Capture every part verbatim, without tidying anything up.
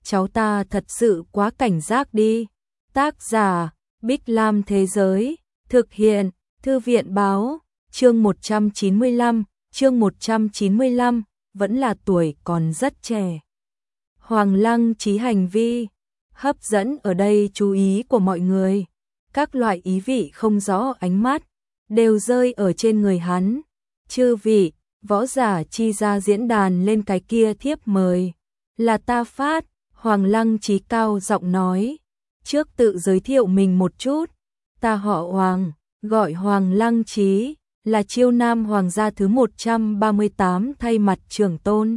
cháu ta thật sự quá cảnh giác đi. Tác giả, Bích Lam Thế Giới, thực hiện, Thư viện Báo, chương một trăm chín mươi lăm, chương một trăm chín mươi lăm, vẫn là tuổi còn rất trẻ. Hoàng Lăng Chí hành vi, hấp dẫn ở đây chú ý của mọi người. Các loại ý vị không rõ ánh mắt, đều rơi ở trên người hắn. Chư vị, võ giả chi ra diễn đàn lên cái kia thiếp mời. Là ta phát, Hoàng Lăng Chí cao giọng nói. Trước tự giới thiệu mình một chút. Ta họ Hoàng, gọi Hoàng Lăng Chí, là chiêu nam hoàng gia thứ một trăm ba mươi tám thay mặt trưởng tôn.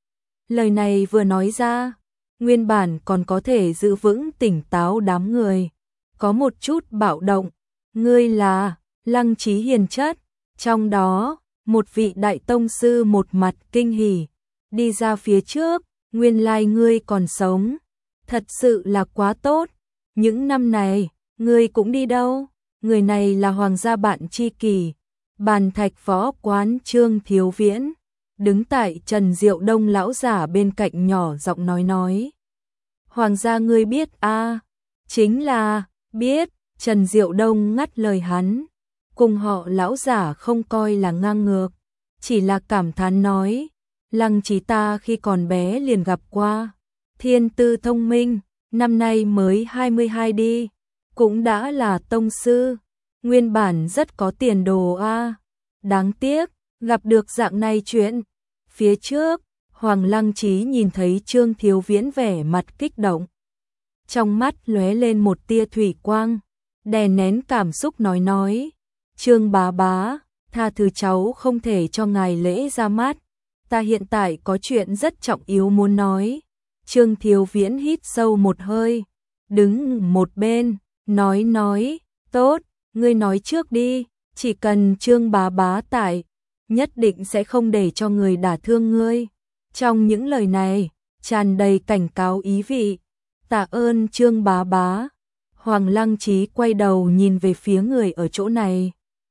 Lời này vừa nói ra, nguyên bản còn có thể giữ vững tỉnh táo đám người. Có một chút bạo động, ngươi là Lăng Chí hiền chất, trong đó, một vị đại tông sư một mặt kinh hỉ, đi ra phía trước, nguyên lai ngươi còn sống, thật sự là quá tốt, những năm này, ngươi cũng đi đâu, người này là hoàng gia bạn tri kỷ, Bàn Thạch võ quán Trương Thiếu Viễn, đứng tại Trần Diệu Đông lão giả bên cạnh nhỏ giọng nói nói. Hoàng gia ngươi biết a? Chính là, biết, Trần Diệu Đông ngắt lời hắn, cùng họ lão giả không coi là ngang ngược, chỉ là cảm thán nói, Lăng Chí ta khi còn bé liền gặp qua, thiên tư thông minh, năm nay mới hai mươi hai đi, cũng đã là tông sư, nguyên bản rất có tiền đồ a, đáng tiếc, gặp được dạng này chuyện. Phía trước, Hoàng Lăng Chí nhìn thấy Trương Thiếu Viễn vẻ mặt kích động, trong mắt lóe lên một tia thủy quang, đè nén cảm xúc nói nói, Trương bá bá, tha thứ cháu không thể cho ngài lễ ra mắt, ta hiện tại có chuyện rất trọng yếu muốn nói. Trương Thiếu Viễn hít sâu một hơi, đứng một bên, nói nói, tốt, ngươi nói trước đi, chỉ cần Trương bá bá tại, nhất định sẽ không để cho người đả thương ngươi. Trong những lời này, tràn đầy cảnh cáo ý vị. Tạ ơn Trương bá bá. Hoàng Lăng Chí quay đầu nhìn về phía người ở chỗ này.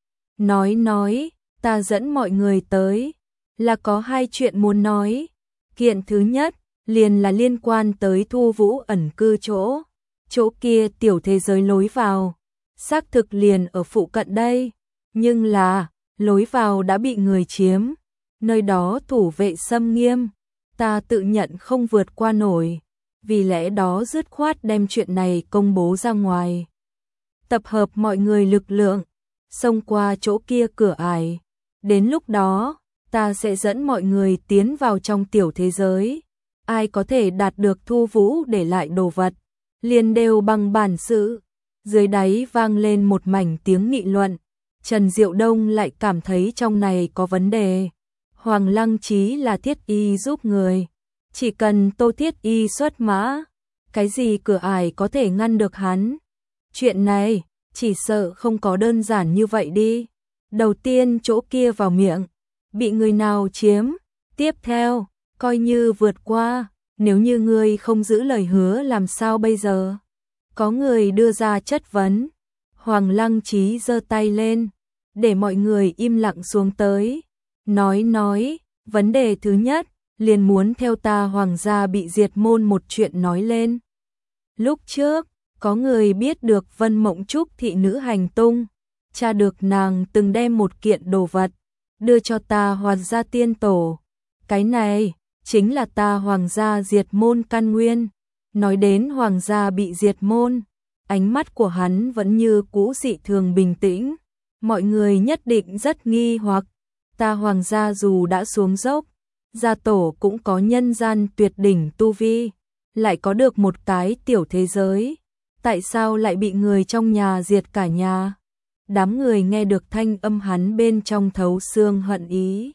Nói nói, ta dẫn mọi người tới, là có hai chuyện muốn nói. Kiện thứ nhất, liền là liên quan tới Thu Vũ ẩn cư chỗ. Chỗ kia tiểu thế giới lối vào, xác thực liền ở phụ cận đây. Nhưng là, lối vào đã bị người chiếm. Nơi đó thủ vệ xâm nghiêm, ta tự nhận không vượt qua nổi. Vì lẽ đó dứt khoát đem chuyện này công bố ra ngoài. Tập hợp mọi người lực lượng, xông qua chỗ kia cửa ải. Đến lúc đó, ta sẽ dẫn mọi người tiến vào trong tiểu thế giới. Ai có thể đạt được Thu Vũ để lại đồ vật, liền đều bằng bản sự. Dưới đáy vang lên một mảnh tiếng nghị luận. Trần Diệu Đông lại cảm thấy trong này có vấn đề. Hoàng Lăng Chí là thiết y giúp người. Chỉ cần Tô Thiết Y xuất mã, cái gì cửa ải có thể ngăn được hắn. Chuyện này, chỉ sợ không có đơn giản như vậy đi. Đầu tiên chỗ kia vào miệng, bị người nào chiếm. Tiếp theo, coi như vượt qua, nếu như ngươi không giữ lời hứa làm sao bây giờ? Có người đưa ra chất vấn. Hoàng Lăng Chí giơ tay lên, để mọi người im lặng xuống tới. Nói nói, vấn đề thứ nhất, liền muốn theo ta hoàng gia bị diệt môn một chuyện nói lên. Lúc trước, có người biết được Vân Mộng Trúc thị nữ hành tung, tra được nàng từng đem một kiện đồ vật, đưa cho ta hoàng gia tiên tổ. Cái này, chính là ta hoàng gia diệt môn căn nguyên. Nói đến hoàng gia bị diệt môn, ánh mắt của hắn vẫn như cũ dị thường bình tĩnh. Mọi người nhất định rất nghi hoặc, ta hoàng gia dù đã xuống dốc, gia tổ cũng có nhân gian tuyệt đỉnh tu vi, lại có được một cái tiểu thế giới, tại sao lại bị người trong nhà diệt cả nhà? Đám người nghe được thanh âm hắn bên trong thấu xương hận ý,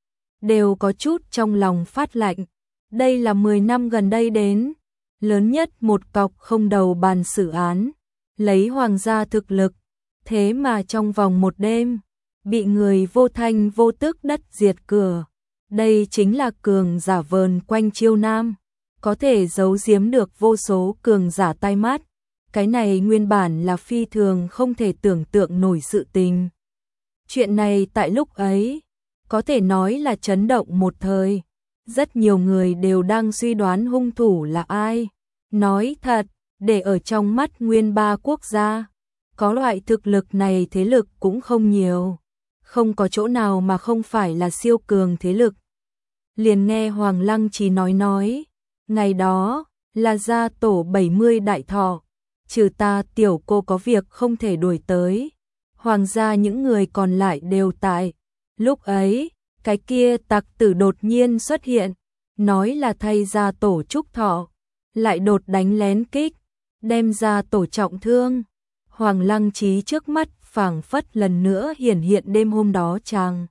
đều có chút trong lòng phát lạnh. Đây là mười năm gần đây đến lớn nhất một cọc không đầu bàn xử án, lấy hoàng gia thực lực, thế mà trong vòng một đêm bị người vô thanh vô tức đất diệt cửa. Đây chính là cường giả vờn quanh chiêu nam, có thể giấu giếm được vô số cường giả tai mắt. Cái này nguyên bản là phi thường không thể tưởng tượng nổi sự tình. Chuyện này tại lúc ấy, có thể nói là chấn động một thời. Rất nhiều người đều đang suy đoán hung thủ là ai. Nói thật, để ở trong mắt nguyên ba quốc gia, có loại thực lực này thế lực cũng không nhiều. Không có chỗ nào mà không phải là siêu cường thế lực. Liền nghe Hoàng Lăng Trí nói nói, ngày đó là gia tổ bảy mươi đại thọ, trừ ta tiểu cô có việc không thể đuổi tới. Hoàng gia những người còn lại đều tại. Lúc ấy, cái kia tặc tử đột nhiên xuất hiện, nói là thay gia tổ chúc thọ, lại đột đánh lén kích, đem gia tổ trọng thương. Hoàng Lăng Trí trước mắt phảng phất lần nữa hiển hiện đêm hôm đó chàng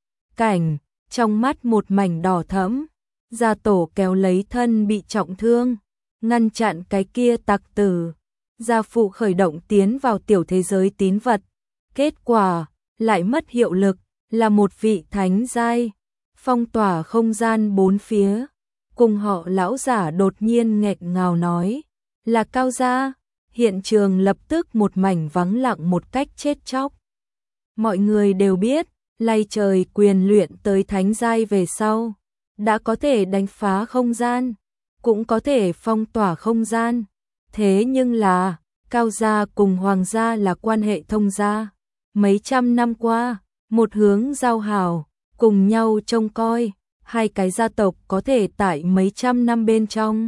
cảnh, trong mắt một mảnh đỏ thẫm, gia tổ kéo lấy thân bị trọng thương, ngăn chặn cái kia tặc tử. Gia phụ khởi động tiến vào tiểu thế giới tín vật, kết quả lại mất hiệu lực, là một vị thánh giai, phong tỏa không gian bốn phía. Cùng họ lão giả đột nhiên nghẹn ngào nói, là Cao gia. Hiện trường lập tức một mảnh vắng lặng một cách chết chóc. Mọi người đều biết, lay trời quyền luyện tới thánh giai về sau, đã có thể đánh phá không gian, cũng có thể phong tỏa không gian. Thế nhưng là, Cao gia cùng Hoàng gia là quan hệ thông gia. Mấy trăm năm qua, một hướng giao hảo, cùng nhau trông coi, hai cái gia tộc có thể tại mấy trăm năm bên trong.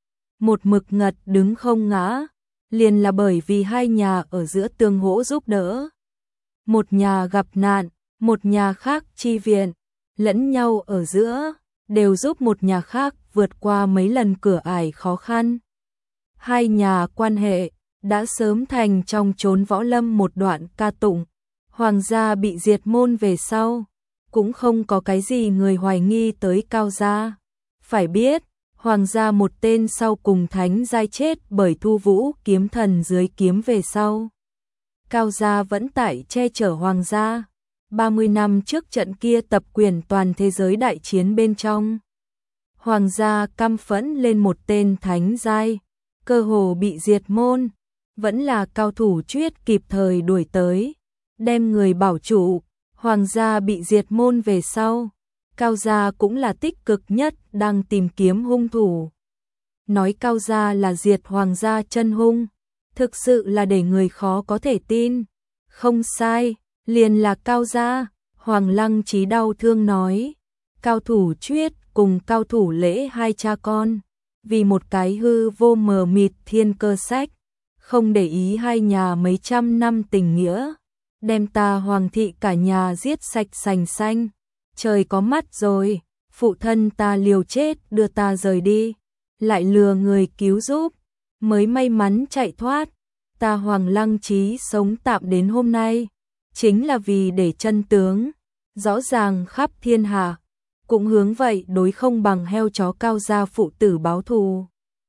Một mực ngật đứng không ngã, liền là bởi vì hai nhà ở giữa tương hỗ giúp đỡ. Một nhà gặp nạn, một nhà khác chi viện, lẫn nhau ở giữa, đều giúp một nhà khác vượt qua mấy lần cửa ải khó khăn. Hai nhà quan hệ đã sớm thành trong chốn võ lâm một đoạn ca tụng. Hoàng gia bị diệt môn về sau, cũng không có cái gì người hoài nghi tới Cao gia. Phải biết, Hoàng gia một tên sau cùng thánh giai chết bởi Thu Vũ kiếm thần dưới kiếm về sau. Cao gia vẫn tại che chở Hoàng gia. ba mươi năm trước trận kia tập quyền toàn thế giới đại chiến bên trong, Hoàng gia căm phẫn lên một tên thánh giai, cơ hồ bị diệt môn, vẫn là cao thủ chuyết kịp thời đuổi tới, đem người bảo trụ. Hoàng gia bị diệt môn về sau, Cao gia cũng là tích cực nhất đang tìm kiếm hung thủ. Nói Cao gia là diệt Hoàng gia chân hung, thực sự là để người khó có thể tin. Không sai, liền là Cao gia. Hoàng Lăng Trí đau thương nói, cao thủ chuyết cùng cao thủ lễ hai cha con, vì một cái hư vô mờ mịt thiên cơ sách, không để ý hai nhà mấy trăm năm tình nghĩa, đem ta Hoàng thị cả nhà giết sạch sành xanh. Trời có mắt rồi, phụ thân ta liều chết đưa ta rời đi, lại lừa người cứu giúp, mới may mắn chạy thoát. Ta Hoàng Lăng Trí sống tạm đến hôm nay, chính là vì để chân tướng rõ ràng khắp thiên hạ, cũng hướng vậy đối không bằng heo chó Cao gia phụ tử báo thù.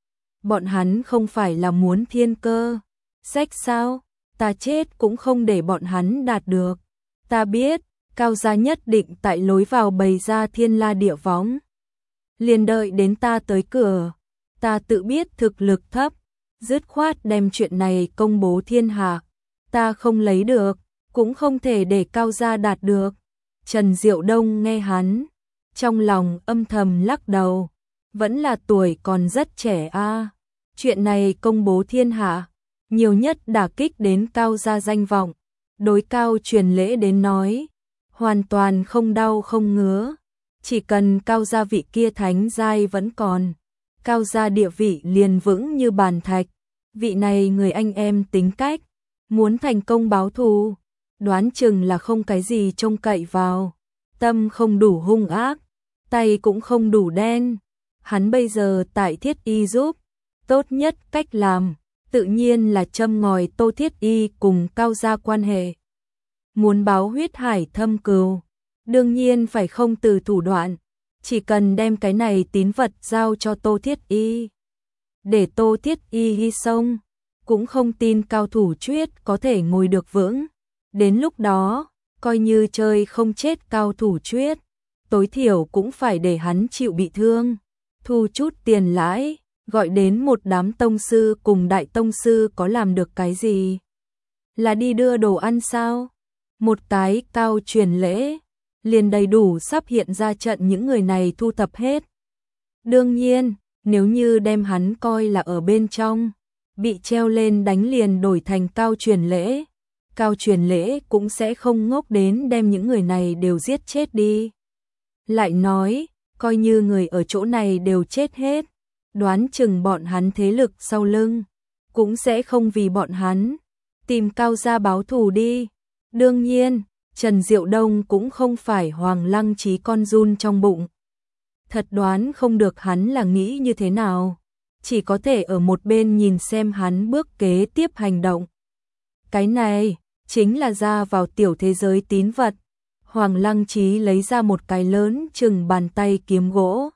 Bọn hắn không phải là muốn thiên cơ sách sao, ta chết cũng không để bọn hắn đạt được. Ta biết, Cao gia nhất định tại lối vào bày ra thiên la địa võng, liền đợi đến ta tới cửa. Ta tự biết thực lực thấp, dứt khoát đem chuyện này công bố thiên hạ. Ta không lấy được, cũng không thể để Cao gia đạt được. Trần Diệu Đông nghe hắn, trong lòng âm thầm lắc đầu, vẫn là tuổi còn rất trẻ a. À. Chuyện này công bố thiên hạ, nhiều nhất đả kích đến Cao gia danh vọng. Đối Cao truyền lễ đến nói, hoàn toàn không đau không ngứa, chỉ cần Cao gia vị kia thánh giai vẫn còn, Cao gia địa vị liền vững như bàn thạch. Vị này người anh em tính cách, muốn thành công báo thù, đoán chừng là không cái gì trông cậy vào. Tâm không đủ hung ác, tay cũng không đủ đen. Hắn bây giờ tại Thiết Y giúp, tốt nhất cách làm, tự nhiên là châm ngòi Tô Thiết Y cùng Cao gia quan hệ. Muốn báo huyết hải thâm cừu, đương nhiên phải không từ thủ đoạn, chỉ cần đem cái này tín vật giao cho Tô Thiết Y. Để Tô Thiết Y hy sông, cũng không tin cao thủ chuyết có thể ngồi được vững. Đến lúc đó, coi như chơi không chết cao thủ chuyết, tối thiểu cũng phải để hắn chịu bị thương, thu chút tiền lãi, gọi đến một đám tông sư cùng đại tông sư có làm được cái gì? Là đi đưa đồ ăn sao? Một cái Cao truyền lễ, liền đầy đủ sắp hiện ra trận những người này thu thập hết. Đương nhiên, Nếu như đem hắn coi là ở bên trong, bị treo lên đánh liền đổi thành Cao Truyền Lễ. Cao Truyền Lễ cũng sẽ không ngốc đến đem những người này đều giết chết đi. Lại nói, coi như người ở chỗ này đều chết hết, đoán chừng bọn hắn thế lực sau lưng, cũng sẽ không vì bọn hắn tìm Cao gia báo thù đi. Đương nhiên, Trần Diệu Đông cũng không phải Hoàng Lăng Chí con run trong bụng. Thật đoán không được hắn là nghĩ như thế nào, chỉ có thể ở một bên nhìn xem hắn bước kế tiếp hành động. Cái này chính là ra vào tiểu thế giới tín vật. Hoàng Lăng Chí lấy ra một cái lớn chừng bàn tay kiếm gỗ.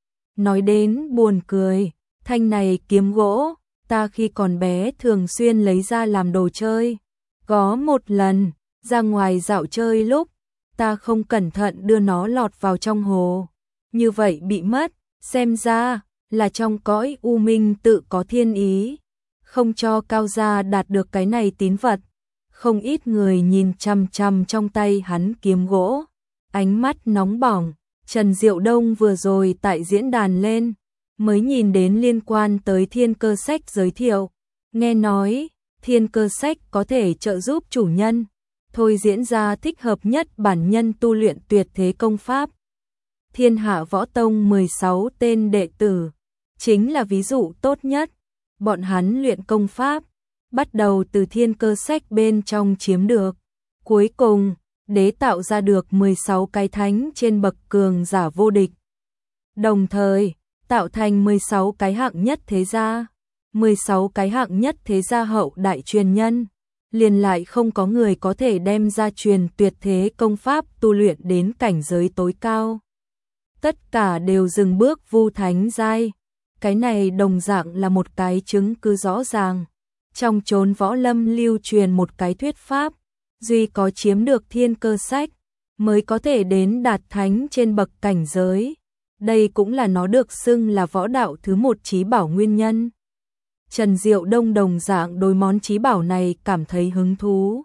Nói đến buồn cười, thanh này kiếm gỗ, ta khi còn bé thường xuyên lấy ra làm đồ chơi. Có một lần, ra ngoài dạo chơi lúc, ta không cẩn thận đưa nó lọt vào trong hồ. Như vậy bị mất, xem ra là trong cõi u minh tự có thiên ý, không cho Cao gia đạt được cái này tín vật. Không ít người nhìn chằm chằm trong tay hắn kiếm gỗ, ánh mắt nóng bỏng. Trần Diệu Đông vừa rồi tại diễn đàn lên, mới nhìn đến liên quan tới Thiên Cơ Sách giới thiệu. Nghe nói, Thiên Cơ Sách có thể trợ giúp chủ nhân thôi diễn ra thích hợp nhất bản nhân tu luyện tuyệt thế công pháp. Thiên Hạ Võ Tông mười sáu tên đệ tử, chính là ví dụ tốt nhất. Bọn hắn luyện công pháp, bắt đầu từ Thiên Cơ Sách bên trong chiếm được. Cuối cùng, đế tạo ra được mười sáu cái thánh trên bậc cường giả vô địch. Đồng thời, tạo thành mười sáu cái hạng nhất thế gia. mười sáu cái hạng nhất thế gia hậu đại truyền nhân. Liền lại không có người có thể đem ra truyền tuyệt thế công pháp tu luyện đến cảnh giới tối cao. Tất cả đều dừng bước vu thánh giai. Cái này đồng dạng là một cái chứng cứ rõ ràng. Trong chốn võ lâm lưu truyền một cái thuyết pháp, duy có chiếm được Thiên Cơ Sách, mới có thể đến đạt thánh trên bậc cảnh giới. Đây cũng là nó được xưng là võ đạo thứ một chí bảo nguyên nhân. Trần Diệu Đông đồng dạng đối món chí bảo này cảm thấy hứng thú.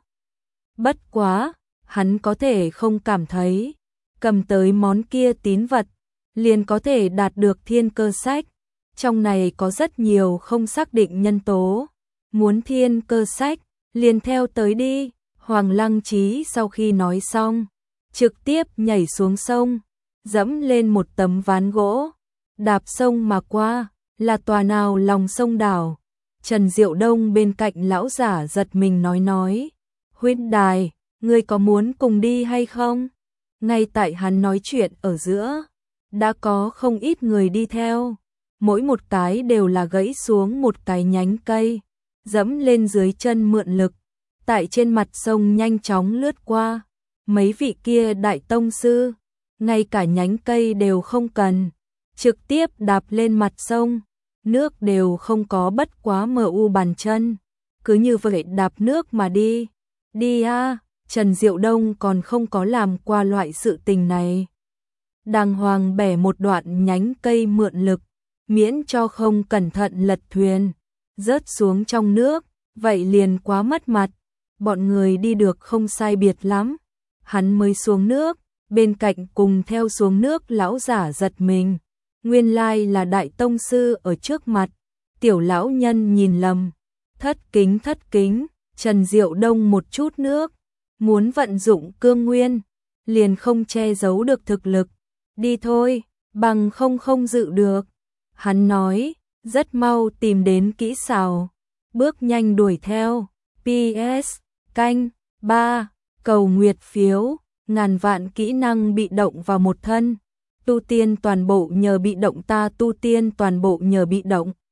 Bất quá, hắn có thể không cảm thấy, cầm tới món kia tín vật, liền có thể đạt được Thiên Cơ Sách. Trong này có rất nhiều không xác định nhân tố. Muốn Thiên Cơ Sách, liền theo tới đi. Hoàng Lăng Chí sau khi nói xong, trực tiếp nhảy xuống sông, dẫm lên một tấm ván gỗ, đạp sông mà qua, là tòa nào lòng sông đảo. Trần Diệu Đông bên cạnh lão giả giật mình nói nói, huynh đài, ngươi có muốn cùng đi hay không? Ngay tại hắn nói chuyện ở giữa, đã có không ít người đi theo, mỗi một cái đều là gãy xuống một cái nhánh cây, dẫm lên dưới chân mượn lực, tại trên mặt sông nhanh chóng lướt qua. Mấy vị kia đại tông sư, ngay cả nhánh cây đều không cần, trực tiếp đạp lên mặt sông, nước đều không có bất quá mờ u bàn chân, cứ như vậy đạp nước mà đi. Đi a, Trần Diệu Đông còn không có làm qua loại sự tình này. Đàng hoàng bẻ một đoạn nhánh cây mượn lực, miễn cho không cẩn thận lật thuyền, rớt xuống trong nước, vậy liền quá mất mặt. Bọn người đi được không sai biệt lắm, hắn mới xuống nước, bên cạnh cùng theo xuống nước lão giả giật mình. Nguyên lai là đại tông sư ở trước mặt, tiểu lão nhân nhìn lầm, thất kính thất kính. Trần Diệu Đông một chút nước, muốn vận dụng cương nguyên, liền không che giấu được thực lực. Đi thôi, bằng không không dự được. Hắn nói, rất mau tìm đến kỹ xảo, bước nhanh đuổi theo. pê ét canh ba cầu nguyệt phiếu, ngàn vạn kỹ năng bị động vào một thân. Tu tiên toàn bộ nhờ bị động, ta tu tiên toàn bộ nhờ bị động.